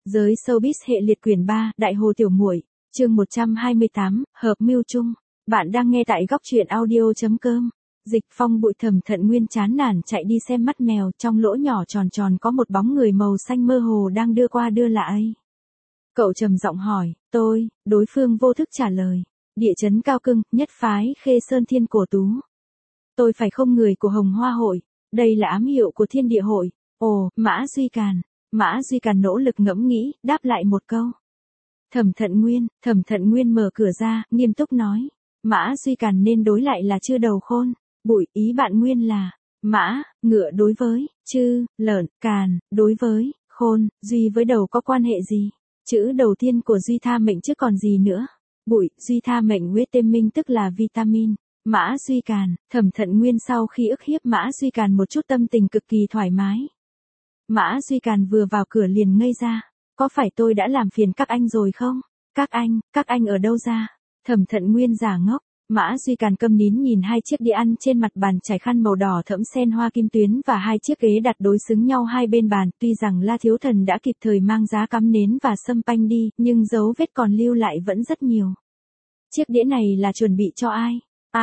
Giới showbiz hệ liệt quyển 3, Đại Hồ Tiểu Muội, chương 128, hợp mưu chung. Bạn đang nghe tại góc truyện audio.com. Dịch Phong bụi Thẩm Thận Nguyên chán nản chạy đi xem mắt mèo, trong lỗ nhỏ tròn tròn có một bóng người màu xanh mơ hồ đang đưa qua đưa lại. Cậu trầm giọng hỏi, tôi, đối phương vô thức trả lời. Địa chấn Cao Cưng, nhất phái Khê Sơn Thiên Cổ Tú. Tôi phải không người của Hồng Hoa Hội, đây là ám hiệu của Thiên Địa Hội. Ồ, Mã Duy Càn. Mã Duy Càn nỗ lực ngẫm nghĩ, đáp lại một câu. Thẩm Thận Nguyên mở cửa ra, nghiêm túc nói. Mã Duy Càn nên đối lại là chư đầu khôn. Bụi, ý bạn Nguyên là, mã, ngựa đối với, chư, lợn, càn, đối với, khôn, Duy với đầu có quan hệ gì? Chữ đầu tiên của Duy tha mệnh chứ còn gì nữa. Bụi, Duy tha mệnh vitamin tức là vitamin. Mã Duy Càn, Thẩm Thận Nguyên sau khi ức hiếp Mã Duy Càn một chút tâm tình cực kỳ thoải mái. Mã Duy Càn vừa vào cửa liền ngây ra. Có phải tôi đã làm phiền các anh rồi không? Các anh ở đâu ra? Thẩm Thận Nguyên giả ngốc. Mã Duy Càn câm nín nhìn hai chiếc đĩa ăn trên mặt bàn trải khăn màu đỏ thẫm sen hoa kim tuyến và hai chiếc ghế đặt đối xứng nhau hai bên bàn. Tuy rằng La Thiếu Thần đã kịp thời mang giá cắm nến và sâm panh đi, nhưng dấu vết còn lưu lại vẫn rất nhiều. Chiếc đĩa này là chuẩn bị cho ai?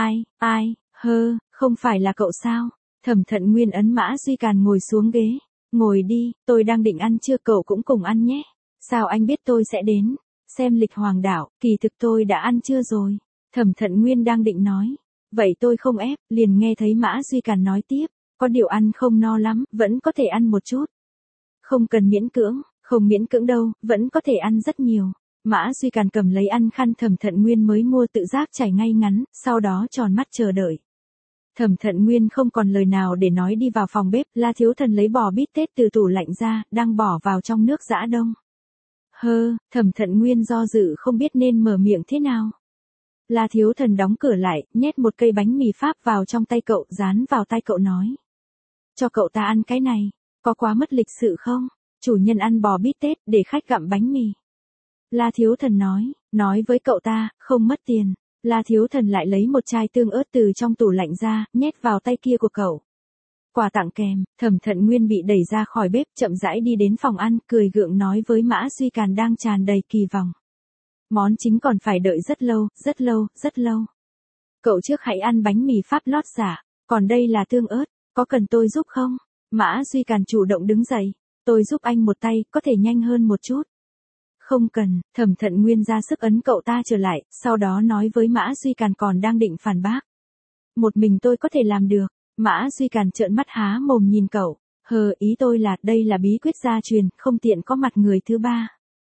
Không phải là cậu sao? Thẩm Thận Nguyên ấn Mã Duy Càn ngồi xuống ghế. Ngồi đi, tôi đang định ăn trưa, cậu cũng cùng ăn nhé. Sao anh biết tôi sẽ đến? Xem lịch hoàng đạo, kỳ thực tôi đã ăn trưa rồi. Thẩm Thận Nguyên đang định nói. Vậy tôi không ép, liền nghe thấy Mã Duy Càn nói tiếp. Có điều ăn không no lắm, vẫn có thể ăn một chút. Không cần miễn cưỡng, không miễn cưỡng đâu, vẫn có thể ăn rất nhiều. Mã Duy Càn cầm lấy ăn khăn Thẩm Thận Nguyên mới mua tự giác chảy ngay ngắn, sau đó tròn mắt chờ đợi. Thẩm Thận Nguyên không còn lời nào để nói đi vào phòng bếp, La Thiếu Thần lấy bò bít tết từ tủ lạnh ra, đang bỏ vào trong nước giã đông. Thẩm Thận Nguyên do dự không biết nên mở miệng thế nào. La Thiếu Thần đóng cửa lại, nhét một cây bánh mì Pháp vào trong tay cậu, dán vào tay cậu nói. Cho cậu ta ăn cái này, có quá mất lịch sự không? Chủ nhân ăn bò bít tết để khách gặm bánh mì. La Thiếu Thần nói với cậu ta, không mất tiền. La Thiếu Thần lại lấy một chai tương ớt từ trong tủ lạnh ra, nhét vào tay kia của cậu. Quà tặng kèm. Thẩm Thận Nguyên bị đẩy ra khỏi bếp, chậm rãi đi đến phòng ăn, cười gượng nói với Mã Duy Càn đang tràn đầy kỳ vọng. Món chính còn phải đợi rất lâu. Cậu trước hãy ăn bánh mì Pháp lót giả, còn đây là tương ớt, có cần tôi giúp không? Mã Duy Càn chủ động đứng dậy, tôi giúp anh một tay, có thể nhanh hơn một chút. Không cần, Thẩm Thận Nguyên ra sức ấn cậu ta trở lại, sau đó nói với Mã Duy Càn còn đang định phản bác. Một mình tôi có thể làm được. Mã Duy Càn trợn mắt há mồm nhìn cậu. Ý tôi là đây là bí quyết gia truyền, không tiện có mặt người thứ ba.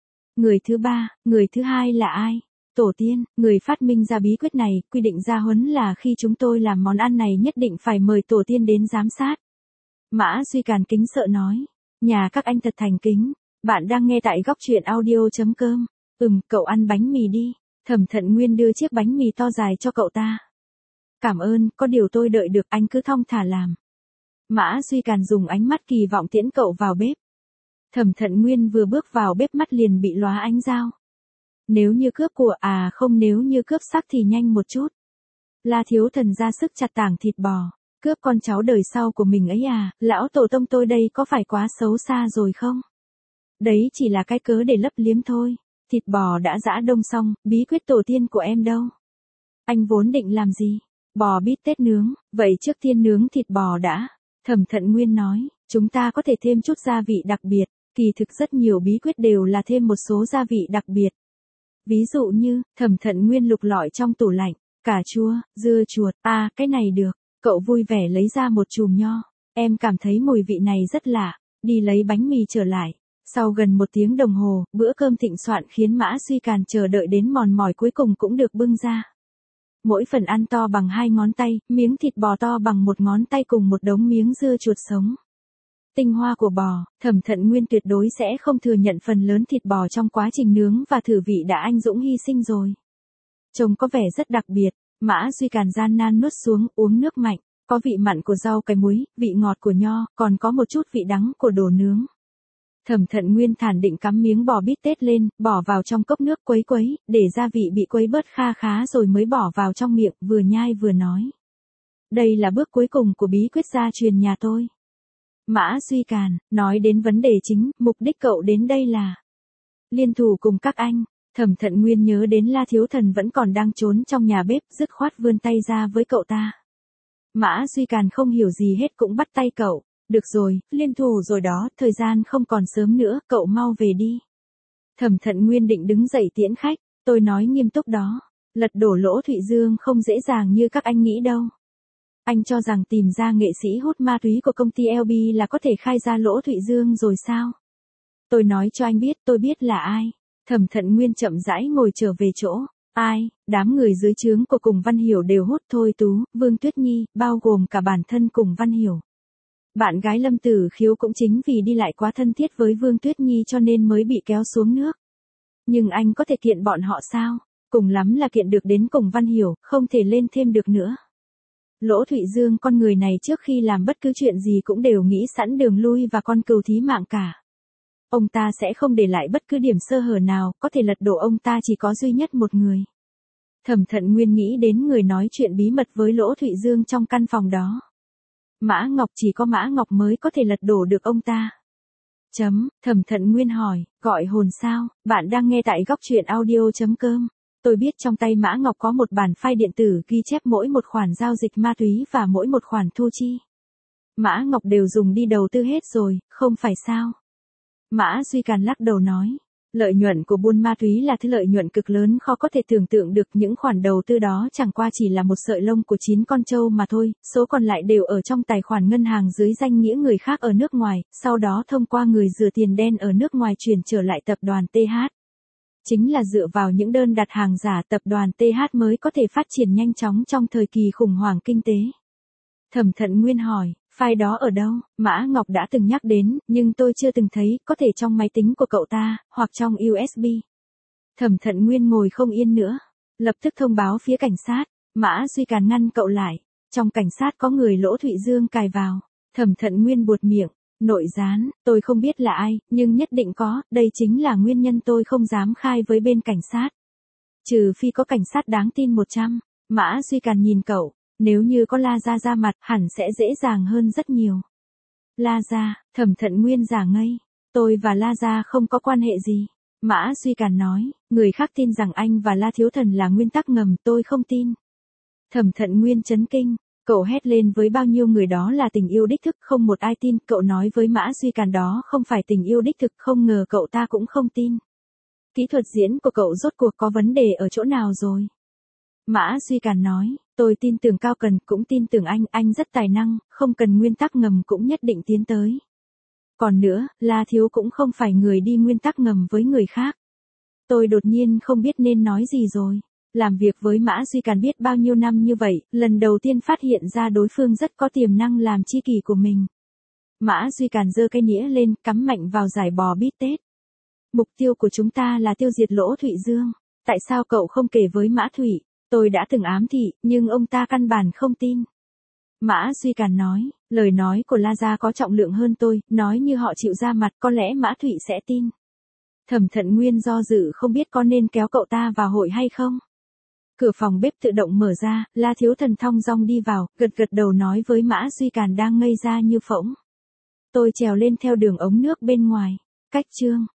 Người thứ hai là ai? Tổ tiên, người phát minh ra bí quyết này, quy định gia huấn là khi chúng tôi làm món ăn này nhất định phải mời tổ tiên đến giám sát. Mã Duy Càn kính sợ nói. Nhà các anh thật thành kính. Bạn đang nghe tại góc truyện audio.com. Cậu ăn bánh mì đi. Thẩm Thận Nguyên đưa chiếc bánh mì to dài cho cậu ta. Cảm ơn, có điều tôi đợi được, anh cứ thong thả làm. Mã Duy Càn dùng ánh mắt kỳ vọng tiễn cậu vào bếp. Thẩm Thận Nguyên vừa bước vào bếp mắt liền bị lóa ánh dao. Nếu như cướp của, nếu như cướp sắc thì nhanh một chút. La Thiếu Thần ra sức chặt tảng thịt bò. Cướp con cháu đời sau của mình ấy à, lão tổ tông tôi đây có phải quá xấu xa rồi không? Đấy chỉ là cái cớ để lấp liếm thôi. Thịt bò đã giã đông xong, bí quyết tổ tiên của em đâu? Anh vốn định làm gì? Bò bít tết nướng, vậy trước tiên nướng thịt bò đã. Thẩm Thận Nguyên nói, chúng ta có thể thêm chút gia vị đặc biệt, kỳ thực rất nhiều bí quyết đều là thêm một số gia vị đặc biệt. Ví dụ như, Thẩm Thận Nguyên lục lọi trong tủ lạnh, cà chua, dưa chuột, cái này được, cậu vui vẻ lấy ra một chùm nho. Em cảm thấy mùi vị này rất lạ, đi lấy bánh mì trở lại. Sau gần 1 tiếng đồng hồ, bữa cơm thịnh soạn khiến Mã Duy Càn chờ đợi đến mòn mỏi cuối cùng cũng được bưng ra. Mỗi phần ăn to bằng 2 ngón tay, miếng thịt bò to bằng 1 ngón tay cùng một đống miếng dưa chuột sống. Tinh hoa của bò, Thẩm Thận Nguyên tuyệt đối sẽ không thừa nhận phần lớn thịt bò trong quá trình nướng và thử vị đã anh dũng hy sinh rồi. Trông có vẻ rất đặc biệt, Mã Duy Càn gian nan nuốt xuống, uống nước mạnh, có vị mặn của rau cải muối, vị ngọt của nho, còn có một chút vị đắng của đồ nướng. Thẩm Thận Nguyên thản định cắm miếng bò bít tết lên, bỏ vào trong cốc nước quấy, để gia vị bị quấy bớt kha khá rồi mới bỏ vào trong miệng, vừa nhai vừa nói. Đây là bước cuối cùng của bí quyết gia truyền nhà tôi. Mã Duy Càn, nói đến vấn đề chính, mục đích cậu đến đây là. Liên thủ cùng các anh. Thẩm Thận Nguyên nhớ đến La Thiếu Thần vẫn còn đang trốn trong nhà bếp, dứt khoát vươn tay ra với cậu ta. Mã Duy Càn không hiểu gì hết cũng bắt tay cậu. Được rồi, liên thủ rồi đó, thời gian không còn sớm nữa, cậu mau về đi. Thẩm Thận Nguyên định đứng dậy tiễn khách, tôi nói nghiêm túc đó. Lật đổ Lỗ Thụy Dương không dễ dàng như các anh nghĩ đâu. Anh cho rằng tìm ra nghệ sĩ hút ma túy của công ty LB là có thể khai ra Lỗ Thụy Dương rồi sao? Tôi nói cho anh biết tôi biết là ai. Thẩm Thận Nguyên chậm rãi ngồi trở về chỗ. Ai? Đám người dưới trướng của Cùng Văn Hiểu đều hút Thôi Tú, Vương Tuyết Nhi, bao gồm cả bản thân Cùng Văn Hiểu. Bạn gái Lâm Tử Khiếu cũng chính vì đi lại quá thân thiết với Vương Tuyết Nhi cho nên mới bị kéo xuống nước. Nhưng anh có thể kiện bọn họ sao? Cùng lắm là kiện được đến Cùng Văn Hiểu, không thể lên thêm được nữa. Lỗ Thụy Dương con người này trước khi làm bất cứ chuyện gì cũng đều nghĩ sẵn đường lui và con cừu thí mạng cả. Ông ta sẽ không để lại bất cứ điểm sơ hở nào, có thể lật đổ ông ta chỉ có duy nhất một người. Thẩm Thận Nguyên nghĩ đến người nói chuyện bí mật với Lỗ Thụy Dương trong căn phòng đó. Mã Ngọc, chỉ có Mã Ngọc mới có thể lật đổ được ông ta. Thẩm Thận Nguyên hỏi, gọi hồn sao? Bạn đang nghe tại góc truyện audio.com. Tôi biết trong tay Mã Ngọc có một bản file điện tử ghi chép mỗi một khoản giao dịch ma túy và mỗi một khoản thu chi. Mã Ngọc đều dùng đi đầu tư hết rồi, không phải sao? Mã Duy Càn lắc đầu nói, lợi nhuận của buôn ma túy là thứ lợi nhuận cực lớn khó có thể tưởng tượng được, những khoản đầu tư đó chẳng qua chỉ là một sợi lông của 9 con trâu mà thôi, số còn lại đều ở trong tài khoản ngân hàng dưới danh nghĩa người khác ở nước ngoài, sau đó thông qua người rửa tiền đen ở nước ngoài chuyển trở lại tập đoàn TH. Chính là dựa vào những đơn đặt hàng giả tập đoàn TH mới có thể phát triển nhanh chóng trong thời kỳ khủng hoảng kinh tế. Thẩm Thận Nguyên hỏi, file đó ở đâu? Mã Ngọc đã từng nhắc đến, nhưng tôi chưa từng thấy, có thể trong máy tính của cậu ta, hoặc trong USB. Thẩm Thận Nguyên ngồi không yên nữa, lập tức thông báo phía cảnh sát. Mã Duy Càn ngăn cậu lại, trong cảnh sát có người Lỗ Thụy Dương cài vào. Thẩm Thận Nguyên buột miệng, nội gián, tôi không biết là ai, nhưng nhất định có, đây chính là nguyên nhân tôi không dám khai với bên cảnh sát. Trừ phi có cảnh sát đáng tin 100. Mã Duy Càn nhìn cậu. Nếu như có La Gia ra mặt, hẳn sẽ dễ dàng hơn rất nhiều. La Gia, Thẩm Thận Nguyên giả ngây. Tôi và La Gia không có quan hệ gì. Mã Duy Càn nói, người khác tin rằng anh và La Thiếu Thần là nguyên tắc ngầm, tôi không tin. Thẩm Thận Nguyên chấn kinh, cậu hét lên với bao nhiêu người đó là tình yêu đích thực, không một ai tin, cậu nói với Mã Duy Càn đó không phải tình yêu đích thực, không ngờ cậu ta cũng không tin. Kỹ thuật diễn của cậu rốt cuộc có vấn đề ở chỗ nào rồi? Mã Duy Càn nói, tôi tin tưởng Cao Cần, cũng tin tưởng anh rất tài năng, không cần nguyên tắc ngầm cũng nhất định tiến tới. Còn nữa, La Thiếu cũng không phải người đi nguyên tắc ngầm với người khác. Tôi đột nhiên không biết nên nói gì rồi. Làm việc với Mã Duy Càn biết bao nhiêu năm như vậy, lần đầu tiên phát hiện ra đối phương rất có tiềm năng làm tri kỷ của mình. Mã Duy Càn giơ cây nĩa lên, cắm mạnh vào giải bò bít tết. Mục tiêu của chúng ta là tiêu diệt Lỗ Thụy Dương. Tại sao cậu không kể với Mã Thủy? Tôi đã từng ám thị, nhưng ông ta căn bản không tin. Mã Duy Càn nói, lời nói của La Gia có trọng lượng hơn tôi, nói như họ chịu ra mặt, có lẽ Mã Thủy sẽ tin. Thẩm Thận Nguyên do dự không biết có nên kéo cậu ta vào hội hay không. Cửa phòng bếp tự động mở ra, La Thiếu Thần thong dong đi vào, gật gật đầu nói với Mã Duy Càn đang ngây ra như phỗng. Tôi trèo lên theo đường ống nước bên ngoài. Cách chương